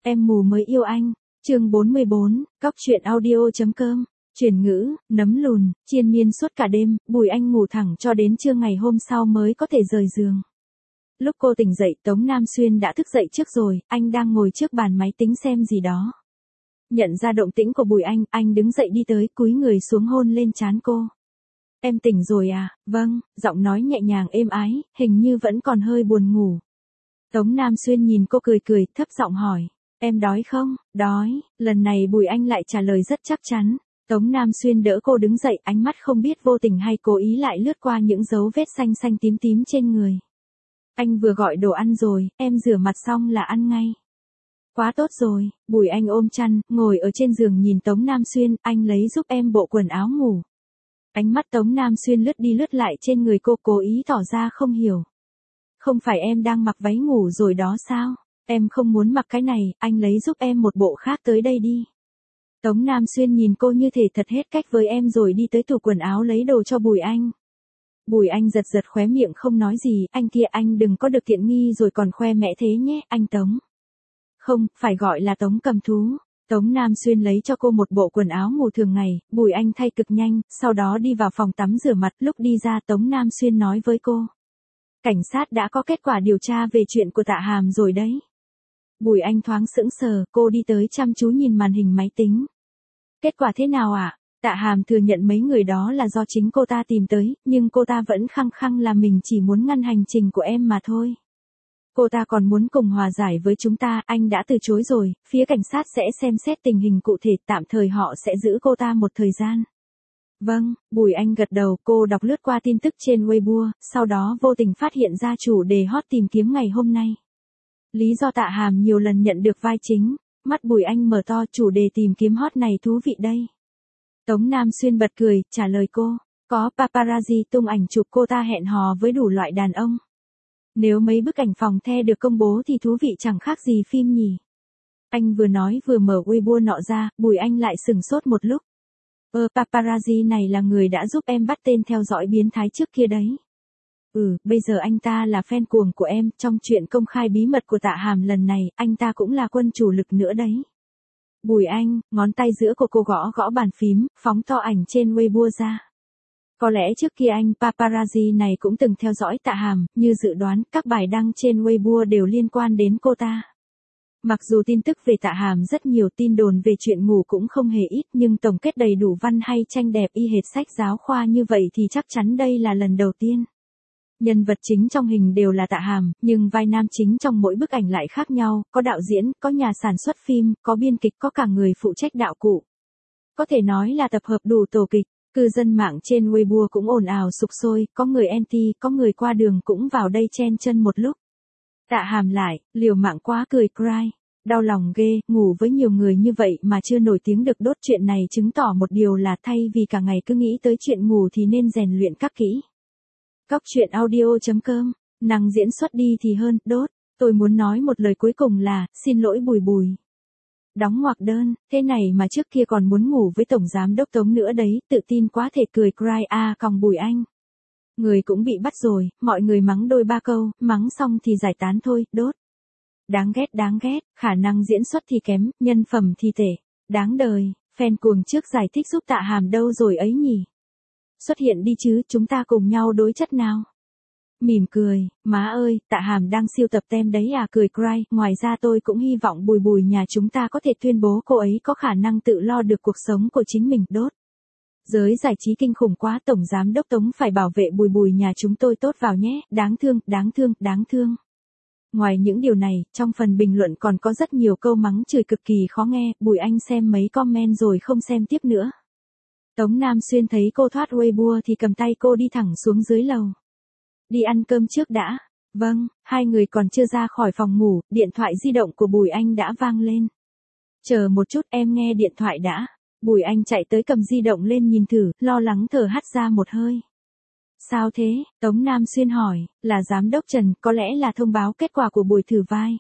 Em mù mới yêu anh. Chương 44, Cóc truyện audio.com. Chuyển ngữ, nấm lùn, triền miên suốt cả đêm, Bùi Anh ngủ thẳng cho đến trưa ngày hôm sau mới có thể rời giường. Lúc cô tỉnh dậy, Tống Nam Xuyên đã thức dậy trước rồi, anh đang ngồi trước bàn máy tính xem gì đó. Nhận ra động tĩnh của Bùi anh đứng dậy đi tới, cúi người xuống hôn lên trán cô. Em tỉnh rồi à? Vâng, giọng nói nhẹ nhàng êm ái, hình như vẫn còn hơi buồn ngủ. Tống Nam Xuyên nhìn cô cười, thấp giọng hỏi. Em đói không? Đói, lần này Bùi Anh lại trả lời rất chắc chắn. Tống Nam Xuyên đỡ cô đứng dậy, ánh mắt không biết vô tình hay cố ý lại lướt qua những dấu vết xanh xanh tím trên người. Anh vừa gọi đồ ăn rồi, em rửa mặt xong là ăn ngay. Quá tốt rồi, Bùi Anh ôm chăn, ngồi ở trên giường nhìn Tống Nam Xuyên, anh lấy giúp em bộ quần áo ngủ. Ánh mắt Tống Nam Xuyên lướt đi lướt lại trên người cô, cố ý tỏ ra không hiểu. Không phải em đang mặc váy ngủ rồi đó sao? Em không muốn mặc cái này, anh lấy giúp em một bộ khác tới đây đi. Tống Nam Xuyên nhìn cô như thể thật hết cách với em rồi đi tới tủ quần áo lấy đồ cho Bùi Anh. Bùi Anh giật khóe miệng không nói gì, anh kia anh đừng có được tiện nghi rồi còn khoe mẽ thế nhé, anh Tống. Không, phải gọi là Tống cầm thú. Tống Nam Xuyên lấy cho cô một bộ quần áo ngủ thường ngày, Bùi Anh thay cực nhanh, sau đó đi vào phòng tắm rửa mặt, lúc đi ra Tống Nam Xuyên nói với cô. Cảnh sát đã có kết quả điều tra về chuyện của Tạ Hàm rồi đấy. Bùi Anh thoáng sững sờ, cô đi tới chăm chú nhìn màn hình máy tính. Kết quả thế nào ạ? Tạ Hàm thừa nhận mấy người đó là do chính cô ta tìm tới, nhưng cô ta vẫn khăng khăng là mình chỉ muốn ngăn hành trình của em mà thôi. Cô ta còn muốn cùng hòa giải với chúng ta, anh đã từ chối rồi, phía cảnh sát sẽ xem xét tình hình cụ thể, tạm thời họ sẽ giữ cô ta một thời gian. Vâng, Bùi Anh gật đầu, cô đọc lướt qua tin tức trên Weibo, sau đó vô tình phát hiện ra chủ đề hot tìm kiếm ngày hôm nay. Lý do Tạ Hàm nhiều lần nhận được vai chính, mắt Bùi Anh mở to, chủ đề tìm kiếm hot này thú vị đây. Tống Nam Xuyên bật cười, trả lời cô, có paparazzi tung ảnh chụp cô ta hẹn hò với đủ loại đàn ông. Nếu mấy bức ảnh phòng the được công bố thì thú vị chẳng khác gì phim nhỉ. Anh vừa nói vừa mở Weibo nọ ra, Bùi Anh lại sửng sốt một lúc. Paparazzi này là người đã giúp em bắt tên theo dõi biến thái trước kia đấy. Bây giờ anh ta là fan cuồng của em, trong chuyện công khai bí mật của Tạ Hàm lần này, anh ta cũng là quân chủ lực nữa đấy. Bùi Anh, ngón tay giữa của cô gõ bàn phím, phóng to ảnh trên Weibo ra. Có lẽ trước kia anh paparazzi này cũng từng theo dõi Tạ Hàm, như dự đoán, các bài đăng trên Weibo đều liên quan đến cô ta. Mặc dù tin tức về Tạ Hàm rất nhiều, tin đồn về chuyện ngủ cũng không hề ít, nhưng tổng kết đầy đủ văn hay tranh đẹp y hệt sách giáo khoa như vậy thì chắc chắn đây là lần đầu tiên. Nhân vật chính trong hình đều là Tạ Hàm, nhưng vai nam chính trong mỗi bức ảnh lại khác nhau, có đạo diễn, có nhà sản xuất phim, có biên kịch, có cả người phụ trách đạo cụ. Có thể nói là tập hợp đủ tổ kịch. Cư dân mạng trên Weibo cũng ồn ào sục sôi, có người anti, có người qua đường cũng vào đây chen chân một lúc. Tạ Hàm lại, liều mạng quá cười cry. Đau lòng ghê, ngủ với nhiều người như vậy mà chưa nổi tiếng được. Đốt chuyện này chứng tỏ một điều là thay vì cả ngày cứ nghĩ tới chuyện ngủ thì nên rèn luyện các kỹ. Cóc truyện audio.com, năng diễn xuất đi thì hơn. Đốt, tôi muốn nói một lời cuối cùng là, xin lỗi Bùi. Đóng ngoặc đơn, thế này mà trước kia còn muốn ngủ với Tổng Giám Đốc Tống nữa đấy, tự tin quá thể cười cry còng Bùi Anh. Người cũng bị bắt rồi, mọi người mắng đôi ba câu, mắng xong thì giải tán thôi. Đốt. Đáng ghét, khả năng diễn xuất thì kém, nhân phẩm thì tệ. Đáng đời, fan cuồng trước giải thích giúp Tạ Hàm đâu rồi ấy nhỉ? Xuất hiện đi chứ, chúng ta cùng nhau đối chất nào? Mỉm cười, má ơi, Tạ Hàm đang siêu tập tem đấy cười cry, ngoài ra tôi cũng hy vọng Bùi nhà chúng ta có thể tuyên bố cô ấy có khả năng tự lo được cuộc sống của chính mình. Đốt. Giới giải trí kinh khủng quá, Tổng Giám Đốc Tống phải bảo vệ Bùi nhà chúng tôi tốt vào nhé, đáng thương. Ngoài những điều này, trong phần bình luận còn có rất nhiều câu mắng chửi cực kỳ khó nghe, Bùi Anh xem mấy comment rồi không xem tiếp nữa. Tống Nam Xuyên thấy cô thoát Weibo thì cầm tay cô đi thẳng xuống dưới lầu. Đi ăn cơm trước đã. Vâng, hai người còn chưa ra khỏi phòng ngủ, điện thoại di động của Bùi Anh đã vang lên. Chờ một chút, em nghe điện thoại đã. Bùi Anh chạy tới cầm di động lên nhìn thử, lo lắng thở hắt ra một hơi. Sao thế? Tống Nam Xuyên hỏi, là Giám đốc Trần, có lẽ là thông báo kết quả của buổi thử vai.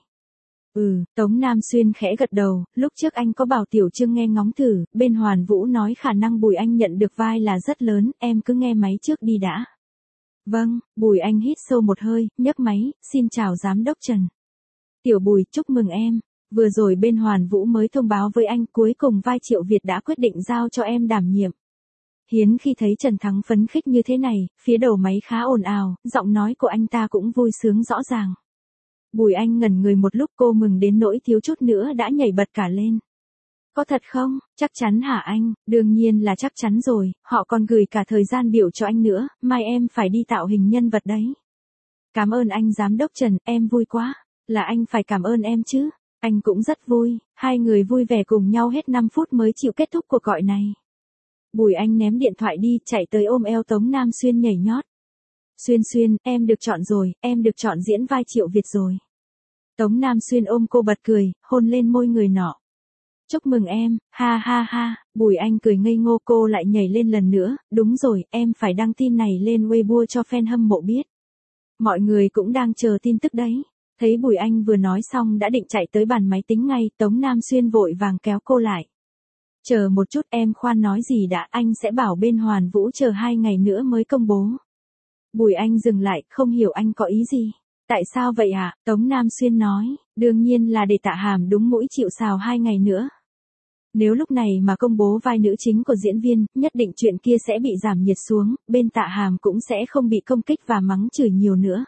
Tống Nam Xuyên khẽ gật đầu, lúc trước anh có bảo Tiểu Trương nghe ngóng thử, bên Hoàn Vũ nói khả năng Bùi Anh nhận được vai là rất lớn, em cứ nghe máy trước đi đã. Vâng, Bùi Anh hít sâu một hơi, nhấc máy, xin chào Giám đốc Trần. Tiểu Bùi, chúc mừng em. Vừa rồi bên Hoàn Vũ mới thông báo với anh cuối cùng vai Triệu Việt đã quyết định giao cho em đảm nhiệm. Hiến khi thấy Trần Thắng phấn khích như thế này, phía đầu máy khá ồn ào, giọng nói của anh ta cũng vui sướng rõ ràng. Bùi Anh ngẩn người một lúc, cô mừng đến nỗi thiếu chút nữa đã nhảy bật cả lên. Có thật không? Chắc chắn hả anh? Đương nhiên là chắc chắn rồi, họ còn gửi cả thời gian biểu cho anh nữa, mai em phải đi tạo hình nhân vật đấy. Cảm ơn anh giám đốc Trần, em vui quá. Là anh phải cảm ơn em chứ. Anh cũng rất vui, hai người vui vẻ cùng nhau hết 5 phút mới chịu kết thúc cuộc gọi này. Bùi Anh ném điện thoại đi, chạy tới ôm eo Tống Nam Xuyên nhảy nhót. Xuyên Xuyên, em được chọn rồi, em được chọn diễn vai Triệu Việt rồi. Tống Nam Xuyên ôm cô bật cười, hôn lên môi người nọ. Chúc mừng em, ha ha ha, Bùi Anh cười ngây ngô, cô lại nhảy lên lần nữa, đúng rồi, em phải đăng tin này lên Weibo cho fan hâm mộ biết. Mọi người cũng đang chờ tin tức đấy. Thấy Bùi Anh vừa nói xong đã định chạy tới bàn máy tính ngay, Tống Nam Xuyên vội vàng kéo cô lại. Chờ một chút, em khoan nói gì đã, anh sẽ bảo bên Hoàn Vũ chờ 2 ngày nữa mới công bố. Bùi Anh dừng lại, không hiểu anh có ý gì. Tại sao vậy ạ? Tống Nam Xuyên nói, đương nhiên là để Tạ Hàm đúng mũi chịu sào 2 ngày nữa. Nếu lúc này mà công bố vai nữ chính của diễn viên, nhất định chuyện kia sẽ bị giảm nhiệt xuống, bên Tạ Hàm cũng sẽ không bị công kích và mắng chửi nhiều nữa.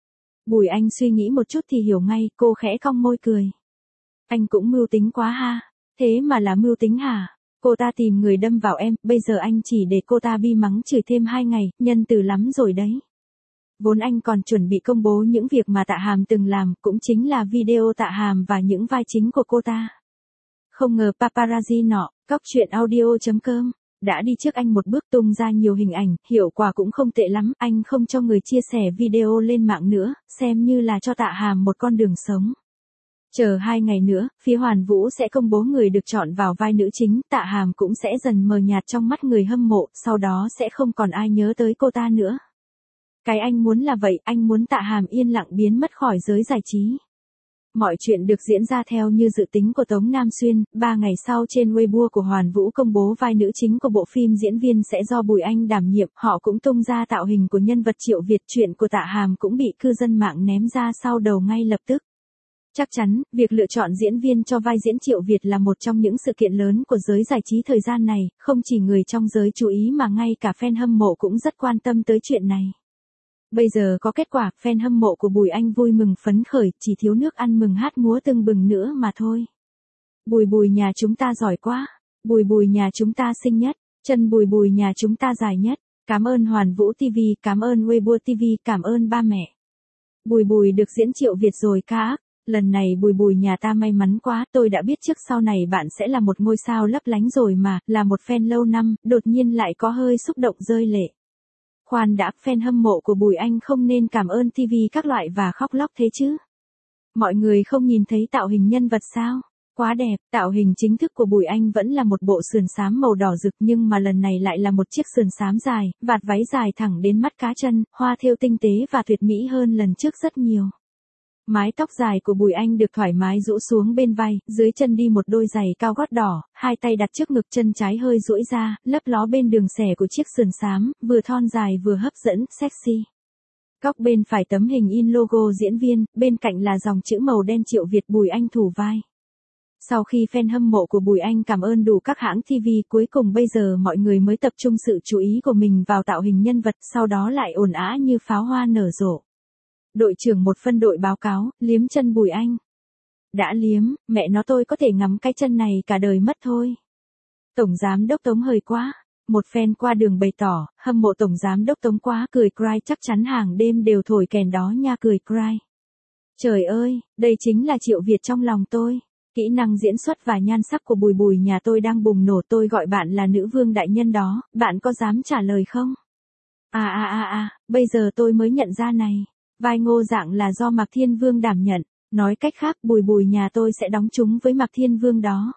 Bùi Anh suy nghĩ một chút thì hiểu ngay, cô khẽ cong môi cười. Anh cũng mưu tính quá ha. Thế mà là mưu tính hả? Cô ta tìm người đâm vào em, bây giờ anh chỉ để cô ta bi mắng chửi thêm 2 ngày, nhân từ lắm rồi đấy. Vốn anh còn chuẩn bị công bố những việc mà Tạ Hàm từng làm, cũng chính là video Tạ Hàm và những vai chính của cô ta. Không ngờ paparazzi nọ, coctruyện.audio.com, đã đi trước anh một bước tung ra nhiều hình ảnh, hiệu quả cũng không tệ lắm, anh không cho người chia sẻ video lên mạng nữa, xem như là cho Tạ Hàm một con đường sống. Chờ 2 ngày nữa, phía Hoàn Vũ sẽ công bố người được chọn vào vai nữ chính, Tạ Hàm cũng sẽ dần mờ nhạt trong mắt người hâm mộ, sau đó sẽ không còn ai nhớ tới cô ta nữa. Cái anh muốn là vậy, anh muốn Tạ Hàm yên lặng biến mất khỏi giới giải trí. Mọi chuyện được diễn ra theo như dự tính của Tống Nam Xuyên, 3 ngày sau trên Weibo của Hoàn Vũ công bố vai nữ chính của bộ phim diễn viên sẽ do Bùi Anh đảm nhiệm, họ cũng tung ra tạo hình của nhân vật Triệu Việt, chuyện của Tạ Hàm cũng bị cư dân mạng ném ra sau đầu ngay lập tức. Chắc chắn, việc lựa chọn diễn viên cho vai diễn Triệu Việt là một trong những sự kiện lớn của giới giải trí thời gian này, không chỉ người trong giới chú ý mà ngay cả fan hâm mộ cũng rất quan tâm tới chuyện này. Bây giờ có kết quả, fan hâm mộ của Bùi Anh vui mừng phấn khởi, chỉ thiếu nước ăn mừng hát múa tưng bừng nữa mà thôi. Bùi Bùi nhà chúng ta giỏi quá, Bùi Bùi nhà chúng ta xinh nhất, chân Bùi Bùi nhà chúng ta dài nhất, cảm ơn Hoàn Vũ TV, cảm ơn Weibo TV, cảm ơn ba mẹ. Bùi Bùi được diễn Triệu Việt rồi ca. Lần này Bùi Bùi nhà ta may mắn quá, tôi đã biết trước sau này bạn sẽ là một ngôi sao lấp lánh rồi mà, là một fan lâu năm, đột nhiên lại có hơi xúc động rơi lệ. Khoan đã, fan hâm mộ của Bùi Anh không nên cảm ơn TV các loại và khóc lóc thế chứ. Mọi người không nhìn thấy tạo hình nhân vật sao? Quá đẹp, tạo hình chính thức của Bùi Anh vẫn là một bộ sườn xám màu đỏ rực nhưng mà lần này lại là một chiếc sườn xám dài, vạt váy dài thẳng đến mắt cá chân, hoa thêu tinh tế và tuyệt mỹ hơn lần trước rất nhiều. Mái tóc dài của Bùi Anh được thoải mái rũ xuống bên vai, dưới chân đi một đôi giày cao gót đỏ, hai tay đặt trước ngực, chân trái hơi duỗi ra, lấp ló bên đường xẻ của chiếc sườn xám, vừa thon dài vừa hấp dẫn, sexy. Góc bên phải tấm hình in logo diễn viên, bên cạnh là dòng chữ màu đen Triệu Việt Bùi Anh thủ vai. Sau khi fan hâm mộ của Bùi Anh cảm ơn đủ các hãng TV, cuối cùng bây giờ mọi người mới tập trung sự chú ý của mình vào tạo hình nhân vật, sau đó lại ồn ào như pháo hoa nở rộ. Đội trưởng một phân đội báo cáo, liếm chân Bùi Anh. Đã liếm, mẹ nó tôi có thể ngắm cái chân này cả đời mất thôi. Tổng giám đốc Tống hời quá. Một fan qua đường bày tỏ, hâm mộ tổng giám đốc Tống quá, cười cry, chắc chắn hàng đêm đều thổi kèn đó nha, cười cry. Trời ơi, đây chính là Triệu Việt trong lòng tôi. Kỹ năng diễn xuất và nhan sắc của Bùi Bùi nhà tôi đang bùng nổ, tôi gọi bạn là nữ vương đại nhân đó, bạn có dám trả lời không? Bây giờ tôi mới nhận ra này. Vai Ngô Dạng là do Mạc Thiên Vương đảm nhận, nói cách khác Bùi Bùi nhà tôi sẽ đóng chung với Mạc Thiên Vương đó.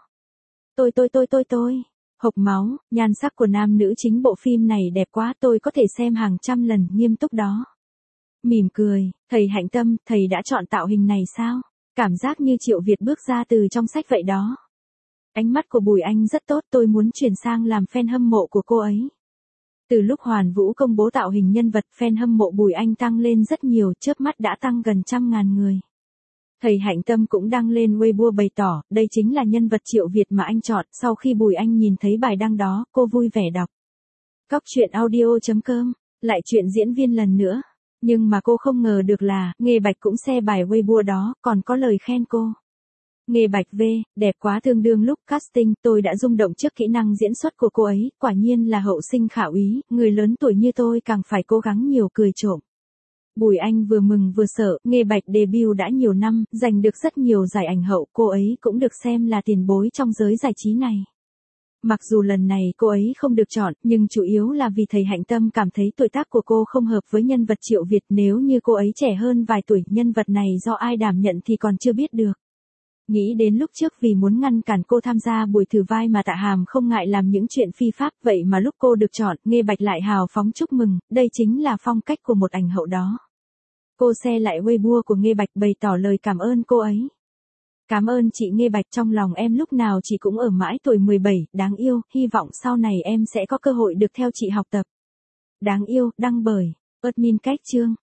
Tôi. Hộc máu, nhan sắc của nam nữ chính bộ phim này đẹp quá, tôi có thể xem hàng trăm lần, nghiêm túc đó. Mỉm cười, thầy Hạnh Tâm, thầy đã chọn tạo hình này sao? Cảm giác như Triệu Việt bước ra từ trong sách vậy đó. Ánh mắt của Bùi Anh rất tốt, tôi muốn chuyển sang làm fan hâm mộ của cô ấy. Từ lúc Hoàn Vũ công bố tạo hình nhân vật, fan hâm mộ Bùi Anh tăng lên rất nhiều, chớp mắt đã tăng gần 100.000 người. Thầy Hạnh Tâm cũng đăng lên Weibo bày tỏ, đây chính là nhân vật Triệu Việt mà anh chọn. Sau khi Bùi Anh nhìn thấy bài đăng đó, cô vui vẻ đọc. Cóc truyện audio.com, lại chuyện diễn viên lần nữa. Nhưng mà cô không ngờ được là, Nghê Bạch cũng share bài Weibo đó, còn có lời khen cô. Nghê Bạch V, đẹp quá tương đương lúc casting, tôi đã rung động trước kỹ năng diễn xuất của cô ấy, quả nhiên là hậu sinh khả úy, người lớn tuổi như tôi càng phải cố gắng nhiều, cười trộm. Bùi Anh vừa mừng vừa sợ, Nghê Bạch debut đã nhiều năm, giành được rất nhiều giải ảnh hậu, cô ấy cũng được xem là tiền bối trong giới giải trí này. Mặc dù lần này cô ấy không được chọn, nhưng chủ yếu là vì thầy Hạnh Tâm cảm thấy tuổi tác của cô không hợp với nhân vật Triệu Việt. Nếu như cô ấy trẻ hơn vài tuổi, nhân vật này do ai đảm nhận thì còn chưa biết được. Nghĩ đến lúc trước vì muốn ngăn cản cô tham gia buổi thử vai mà Tạ Hàm không ngại làm những chuyện phi pháp, vậy mà lúc cô được chọn, Nghê Bạch lại hào phóng chúc mừng, đây chính là phong cách của một ảnh hậu đó. Cô share lại Weibo của Nghê Bạch bày tỏ lời cảm ơn cô ấy. Cảm ơn chị Nghê Bạch, trong lòng em lúc nào chị cũng ở mãi tuổi 17, đáng yêu, hy vọng sau này em sẽ có cơ hội được theo chị học tập. Đáng yêu, đăng bởi admin Cách Chương.